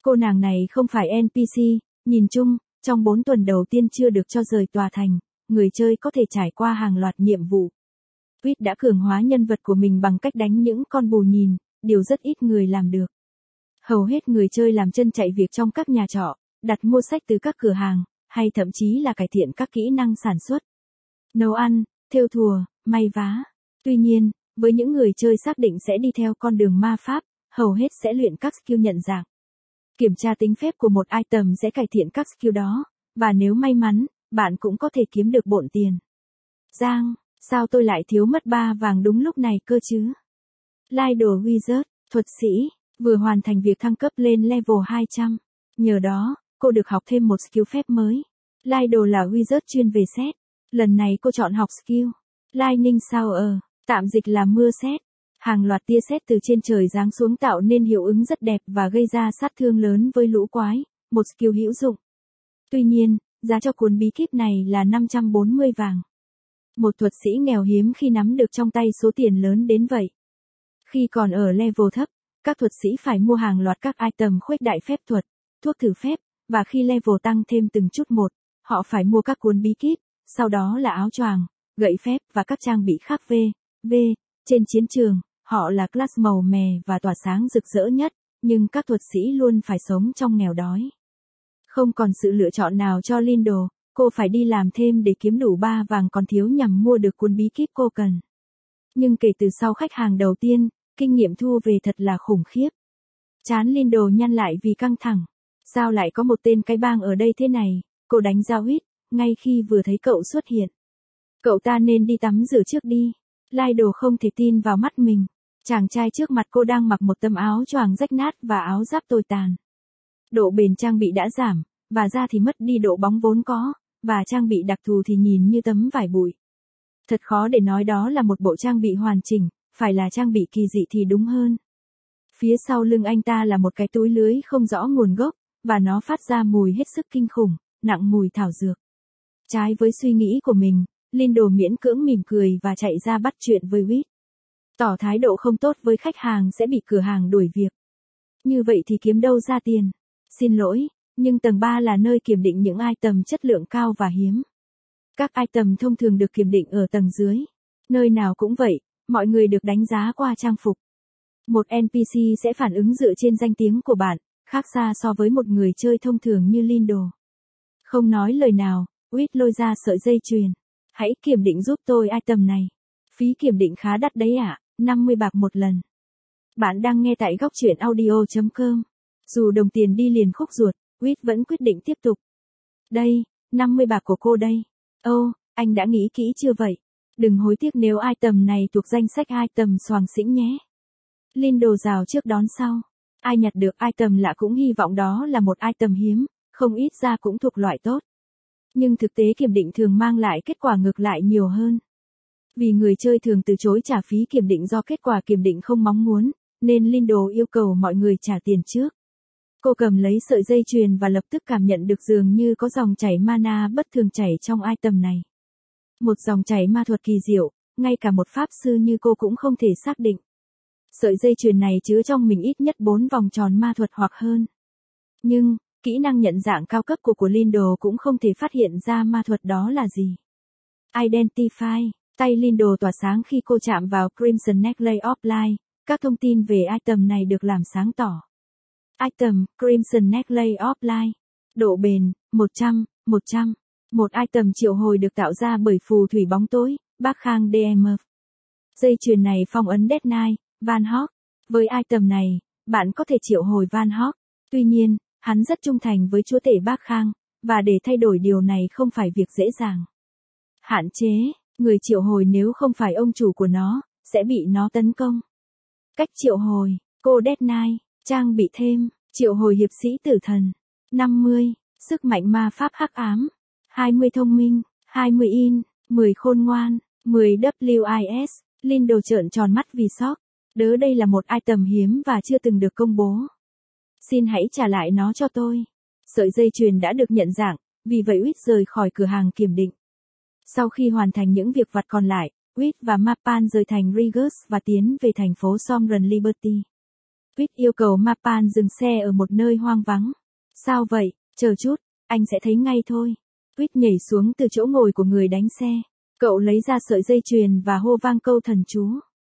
Cô nàng này không phải en pê xê, nhìn chung, trong bốn tuần đầu tiên chưa được cho rời tòa thành, người chơi có thể trải qua hàng loạt nhiệm vụ. Reed đã cường hóa nhân vật của mình bằng cách đánh những con bù nhìn, điều rất ít người làm được. Hầu hết người chơi làm chân chạy việc trong các nhà trọ, đặt mua sách từ các cửa hàng, hay thậm chí là cải thiện các kỹ năng sản xuất. Nấu ăn, thêu thùa, may vá. Tuy nhiên, với những người chơi xác định sẽ đi theo con đường ma pháp, hầu hết sẽ luyện các skill nhận dạng. Kiểm tra tính phép của một item sẽ cải thiện các skill đó, và nếu may mắn, bạn cũng có thể kiếm được bộn tiền. Giang, sao tôi lại thiếu mất ba vàng đúng lúc này cơ chứ? Lido Wizard, thuật sĩ, vừa hoàn thành việc thăng cấp lên level hai trăm. Nhờ đó, cô được học thêm một skill phép mới. Lido là Wizard chuyên về sét. Lần này cô chọn học skill Lightning Shower, tạm dịch là mưa sét. Hàng loạt tia sét từ trên trời giáng xuống tạo nên hiệu ứng rất đẹp và gây ra sát thương lớn với lũ quái, một skill hữu dụng. Tuy nhiên, giá cho cuốn bí kíp này là năm trăm bốn mươi vàng. Một thuật sĩ nghèo hiếm khi nắm được trong tay số tiền lớn đến vậy. Khi còn ở level thấp, các thuật sĩ phải mua hàng loạt các item khuếch đại phép thuật, thuốc thử phép, và khi level tăng thêm từng chút một, họ phải mua các cuốn bí kíp, sau đó là áo choàng, gậy phép và các trang bị khác v, v. Trên chiến trường, họ là class màu mè và tỏa sáng rực rỡ nhất, nhưng các thuật sĩ luôn phải sống trong nghèo đói. Không còn sự lựa chọn nào cho Lindo, cô phải đi làm thêm để kiếm đủ ba vàng còn thiếu nhằm mua được cuốn bí kíp cô cần. Nhưng kể từ sau khách hàng đầu tiên, kinh nghiệm thu về thật là khủng khiếp. Trán Lindo nhăn lại vì căng thẳng. Sao lại có một tên cái bang ở đây thế này? Cô đánh ra Reed, ngay khi vừa thấy cậu xuất hiện. Cậu ta nên đi tắm rửa trước đi. Lido không thể tin vào mắt mình. Chàng trai trước mặt cô đang mặc một tấm áo choàng rách nát và áo giáp tồi tàn. Độ bền trang bị đã giảm, và da thì mất đi độ bóng vốn có, và trang bị đặc thù thì nhìn như tấm vải bụi. Thật khó để nói đó là một bộ trang bị hoàn chỉnh, phải là trang bị kỳ dị thì đúng hơn. Phía sau lưng anh ta là một cái túi lưới không rõ nguồn gốc, và nó phát ra mùi hết sức kinh khủng, nặng mùi thảo dược. Trái với suy nghĩ của mình, Lindo miễn cưỡng mỉm cười và chạy ra bắt chuyện với Reed. Tỏ thái độ không tốt với khách hàng sẽ bị cửa hàng đuổi việc. Như vậy thì kiếm đâu ra tiền? Xin lỗi, nhưng tầng ba là nơi kiểm định những item chất lượng cao và hiếm. Các item thông thường được kiểm định ở tầng dưới. Nơi nào cũng vậy, mọi người được đánh giá qua trang phục. Một en pê xê sẽ phản ứng dựa trên danh tiếng của bạn, khác xa so với một người chơi thông thường như Lindo. Không nói lời nào, Reed lôi ra sợi dây chuyền. Hãy kiểm định giúp tôi item này. Phí kiểm định khá đắt đấy ạ, à, năm mươi bạc một lần. Bạn đang nghe tại góc truyện audio chấm com. Dù đồng tiền đi liền khúc ruột, Reed vẫn quyết định tiếp tục. Đây, năm mươi bạc của cô đây. Ô, oh, anh đã nghĩ kỹ chưa vậy? Đừng hối tiếc nếu item này thuộc danh sách item xoàng xĩnh nhé. Lindo rào trước đón sau. Ai nhặt được item lạ cũng hy vọng đó là một item hiếm, không ít ra cũng thuộc loại tốt. Nhưng thực tế kiểm định thường mang lại kết quả ngược lại nhiều hơn. Vì người chơi thường từ chối trả phí kiểm định do kết quả kiểm định không mong muốn, nên Lindo yêu cầu mọi người trả tiền trước. Cô cầm lấy sợi dây chuyền và lập tức cảm nhận được dường như có dòng chảy mana bất thường chảy trong item này. Một dòng chảy ma thuật kỳ diệu, ngay cả một pháp sư như cô cũng không thể xác định. Sợi dây chuyền này chứa trong mình ít nhất bốn vòng tròn ma thuật hoặc hơn. Nhưng, kỹ năng nhận dạng cao cấp của của Lindo cũng không thể phát hiện ra ma thuật đó là gì. Identify, tay Lindo tỏa sáng khi cô chạm vào Crimson Necklace of Light, các thông tin về item này được làm sáng tỏ. Item, Crimson Necklace of Light. Độ bền, một trăm, một trăm. Một item triệu hồi được tạo ra bởi phù thủy bóng tối, Bác Khang đê em ép. Dây chuyền này phong ấn Death Knight, Van Hog. Với item này, bạn có thể triệu hồi Van Hog. Tuy nhiên, hắn rất trung thành với chúa tể Bác Khang, và để thay đổi điều này không phải việc dễ dàng. Hạn chế, người triệu hồi nếu không phải ông chủ của nó, sẽ bị nó tấn công. Cách triệu hồi, cô Death Knight, trang bị thêm, triệu hồi hiệp sĩ tử thần. năm mươi, sức mạnh ma pháp hắc ám. hai mươi thông minh, hai mươi in, mười khôn ngoan, mười vê i ét. Lindo trợn tròn mắt vì sốc. Đớ đây là một item hiếm và chưa từng được công bố. Xin hãy trả lại nó cho tôi. Sợi dây chuyền đã được nhận dạng, vì vậy Reed rời khỏi cửa hàng kiểm định. Sau khi hoàn thành những việc vặt còn lại, Reed và Mapan rời thành Regis và tiến về thành phố Sovereign Liberty. Quýt yêu cầu Mapan dừng xe ở một nơi hoang vắng. Sao vậy, chờ chút, anh sẽ thấy ngay thôi. Quýt nhảy xuống từ chỗ ngồi của người đánh xe. Cậu lấy ra sợi dây chuyền và hô vang câu thần chú.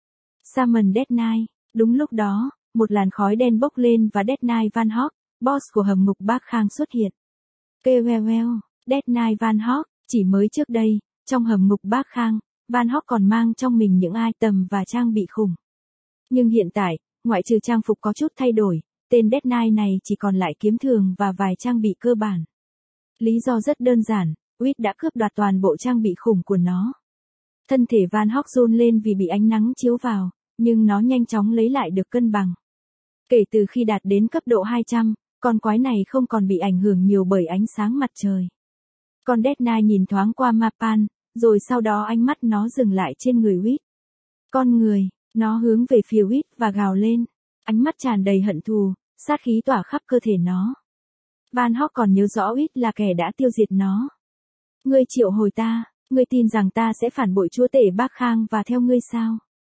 Summon Death Knight. Đúng lúc đó, một làn khói đen bốc lên và Death Knight Van Hawk, boss của hầm ngục Bác Khang xuất hiện. Kêu well well, Death Knight Van Hawk, chỉ mới trước đây, trong hầm ngục Bác Khang, Van Hawk còn mang trong mình những item và trang bị khủng. Nhưng hiện tại, ngoại trừ trang phục có chút thay đổi, tên Death Knight này chỉ còn lại kiếm thường và vài trang bị cơ bản. Lý do rất đơn giản, Quýt đã cướp đoạt toàn bộ trang bị khủng của nó. Thân thể Van Hawk run lên vì bị ánh nắng chiếu vào, nhưng nó nhanh chóng lấy lại được cân bằng. Kể từ khi đạt đến cấp độ hai trăm, con quái này không còn bị ảnh hưởng nhiều bởi ánh sáng mặt trời. Con Death Knight nhìn thoáng qua Mapan, rồi sau đó ánh mắt nó dừng lại trên người Quýt. Con người, nó hướng về phía Quýt và gào lên. Ánh mắt tràn đầy hận thù, sát khí tỏa khắp cơ thể nó. Van Hawk còn nhớ rõ Quýt là kẻ đã tiêu diệt nó. Ngươi triệu hồi ta, ngươi tin rằng ta sẽ phản bội chúa tể Bác Khang và theo ngươi sao?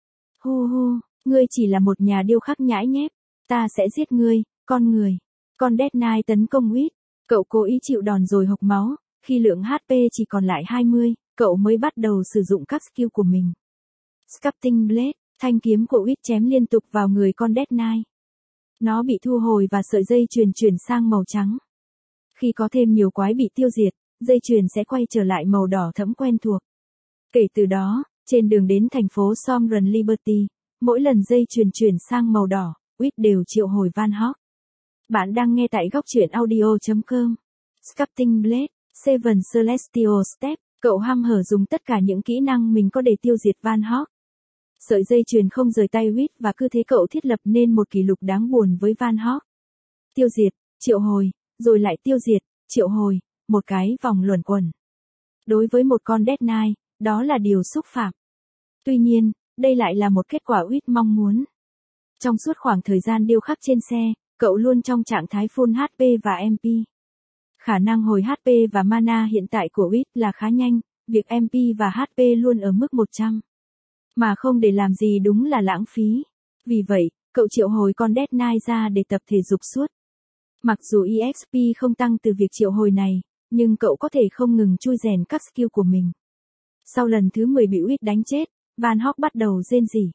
Hu hu, ngươi chỉ là một nhà điêu khắc nhãi nhép, ta sẽ giết ngươi, con người. Con Death Knight tấn công Quýt, cậu cố ý chịu đòn rồi hộc máu, khi lượng hát pê chỉ còn lại hai mươi, cậu mới bắt đầu sử dụng các skill của mình. Sculpting Blade, thanh kiếm của Quýt chém liên tục vào người con Death Knight. Nó bị thu hồi và sợi dây chuyền chuyển sang màu trắng. Khi có thêm nhiều quái bị tiêu diệt, dây chuyền sẽ quay trở lại màu đỏ thẫm quen thuộc. Kể từ đó, trên đường đến thành phố Somron Liberty, mỗi lần dây chuyền chuyển sang màu đỏ, Quýt đều triệu hồi Van Hawk. Bạn đang nghe tại góc truyện audio chấm com. Sculpting Blade, Seven Celestial Step, cậu hăm hở dùng tất cả những kỹ năng mình có để tiêu diệt Van Hawk. Sợi dây chuyền không rời tay Quýt và cứ thế cậu thiết lập nên một kỷ lục đáng buồn với Van Hawk. Tiêu diệt, triệu hồi, rồi lại tiêu diệt, triệu hồi, một cái vòng luẩn quẩn. Đối với một con Death Knight, đó là điều xúc phạm. Tuy nhiên, đây lại là một kết quả Quýt mong muốn. Trong suốt khoảng thời gian điêu khắc trên xe, cậu luôn trong trạng thái full hát pê và em pê. Khả năng hồi hát pê và mana hiện tại của Quýt là khá nhanh, việc em pê và hát pê luôn ở mức một trăm. Mà không để làm gì đúng là lãng phí. Vì vậy, cậu triệu hồi con Death Knight ra để tập thể dục suốt. Mặc dù e ích pê không tăng từ việc triệu hồi này, nhưng cậu có thể không ngừng chui rèn các skill của mình. Sau lần thứ mười bị Quýt đánh chết, Van Hawk bắt đầu rên rỉ.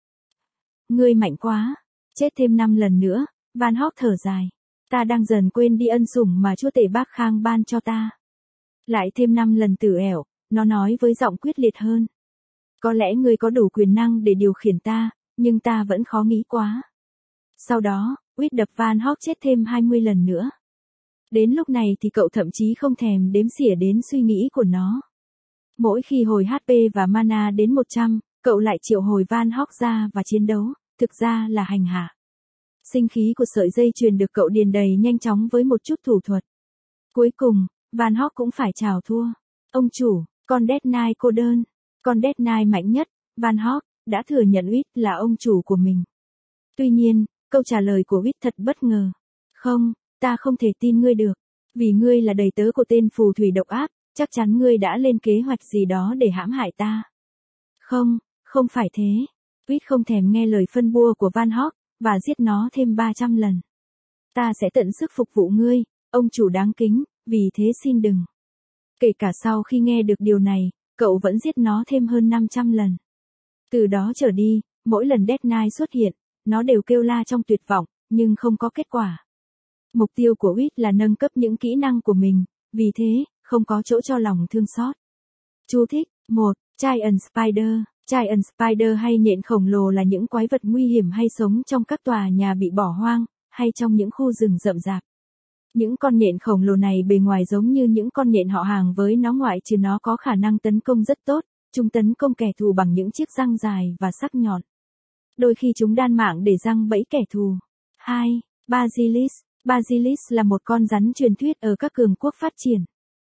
Ngươi mạnh quá, chết thêm năm lần nữa, Van Hawk thở dài. Ta đang dần quên đi ân sủng mà chúa tể Bác Khang ban cho ta. Lại thêm năm lần tử ẻo, nó nói với giọng quyết liệt hơn. Có lẽ ngươi có đủ quyền năng để điều khiển ta, nhưng ta vẫn khó nghĩ quá. Sau đó, Quýt đập Van Hawk chết thêm hai mươi lần nữa. Đến lúc này thì cậu thậm chí không thèm đếm xỉa đến suy nghĩ của nó. Mỗi khi hồi hát pê và mana đến một trăm, cậu lại triệu hồi Van Hawk ra và chiến đấu, thực ra là hành hạ. Sinh khí của sợi dây chuyền được cậu điền đầy nhanh chóng với một chút thủ thuật. Cuối cùng, Van Hawk cũng phải chào thua. Ông chủ, con Death Knight cô đơn, con Death Knight mạnh nhất, Van Hawk, đã thừa nhận Quýt là ông chủ của mình. Tuy nhiên, câu trả lời của Quýt thật bất ngờ. Không, ta không thể tin ngươi được. Vì ngươi là đầy tớ của tên phù thủy độc ác, chắc chắn ngươi đã lên kế hoạch gì đó để hãm hại ta. Không, không phải thế. Quýt không thèm nghe lời phân bua của Van Hawk, và giết nó thêm ba trăm lần. Ta sẽ tận sức phục vụ ngươi, ông chủ đáng kính, vì thế xin đừng. Kể cả sau khi nghe được điều này, cậu vẫn giết nó thêm hơn năm trăm lần. Từ đó trở đi, mỗi lần Death Knight xuất hiện, nó đều kêu la trong tuyệt vọng, nhưng không có kết quả. Mục tiêu của Quýt là nâng cấp những kỹ năng của mình, vì thế, không có chỗ cho lòng thương xót. Chú thích, một. Giant Spider. Giant Spider hay nhện khổng lồ là những quái vật nguy hiểm hay sống trong các tòa nhà bị bỏ hoang, hay trong những khu rừng rậm rạp. Những con nhện khổng lồ này bề ngoài giống như những con nhện họ hàng với nó, ngoại trừ nó có khả năng tấn công rất tốt, chúng tấn công kẻ thù bằng những chiếc răng dài và sắc nhọn. Đôi khi chúng đan mạng để răng bẫy kẻ thù. hai. Basilisk. Basilisk là một con rắn truyền thuyết ở các cường quốc phát triển.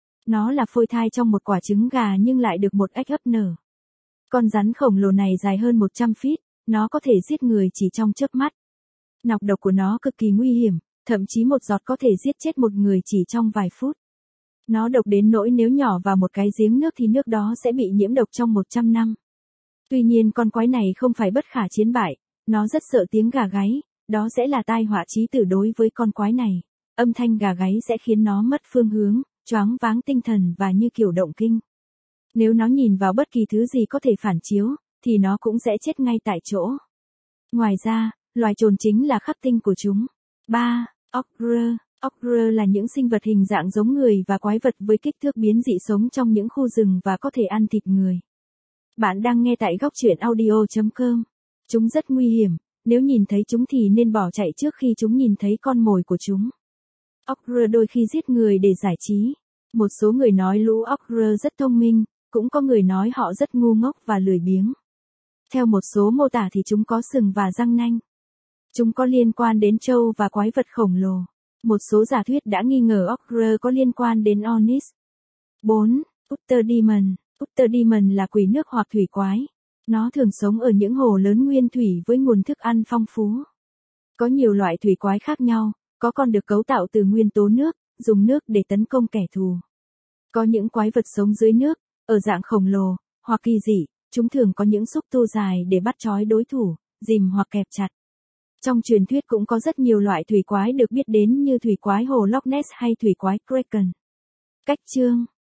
Nó là phôi thai trong một quả trứng gà nhưng lại được một ếch ấp nở. Con rắn khổng lồ này dài hơn một trăm feet, nó có thể giết người chỉ trong chớp mắt. Nọc độc của nó cực kỳ nguy hiểm, thậm chí một giọt có thể giết chết một người chỉ trong vài phút. Nó độc đến nỗi nếu nhỏ vào một cái giếng nước thì nước đó sẽ bị nhiễm độc trong một trăm năm. Tuy nhiên con quái này không phải bất khả chiến bại, nó rất sợ tiếng gà gáy, đó sẽ là tai họa chí tử đối với con quái này. Âm thanh gà gáy sẽ khiến nó mất phương hướng, choáng váng tinh thần và như kiểu động kinh. Nếu nó nhìn vào bất kỳ thứ gì có thể phản chiếu, thì nó cũng sẽ chết ngay tại chỗ. Ngoài ra, loài trồn chính là khắc tinh của chúng. ba. Ogre. Ogre là những sinh vật hình dạng giống người và quái vật với kích thước biến dị sống trong những khu rừng và có thể ăn thịt người. Bạn đang nghe tại góc truyện audio chấm com. Chúng rất nguy hiểm, nếu nhìn thấy chúng thì nên bỏ chạy trước khi chúng nhìn thấy con mồi của chúng. Ogre đôi khi giết người để giải trí. Một số người nói lũ Ogre rất thông minh, cũng có người nói họ rất ngu ngốc và lười biếng. Theo một số mô tả thì chúng có sừng và răng nanh. Chúng có liên quan đến trâu và quái vật khổng lồ. Một số giả thuyết đã nghi ngờ Ogre có liên quan đến Onyx. bốn. Water Demon. Water Demon là quỷ nước hoặc thủy quái. Nó thường sống ở những hồ lớn nguyên thủy với nguồn thức ăn phong phú. Có nhiều loại thủy quái khác nhau, có con được cấu tạo từ nguyên tố nước, dùng nước để tấn công kẻ thù. Có những quái vật sống dưới nước, ở dạng khổng lồ, hoặc kỳ dị, chúng thường có những xúc tu dài để bắt trói đối thủ, dìm hoặc kẹp chặt. Trong truyền thuyết cũng có rất nhiều loại thủy quái được biết đến như thủy quái hồ Loch Ness hay thủy quái Kraken. Cách chương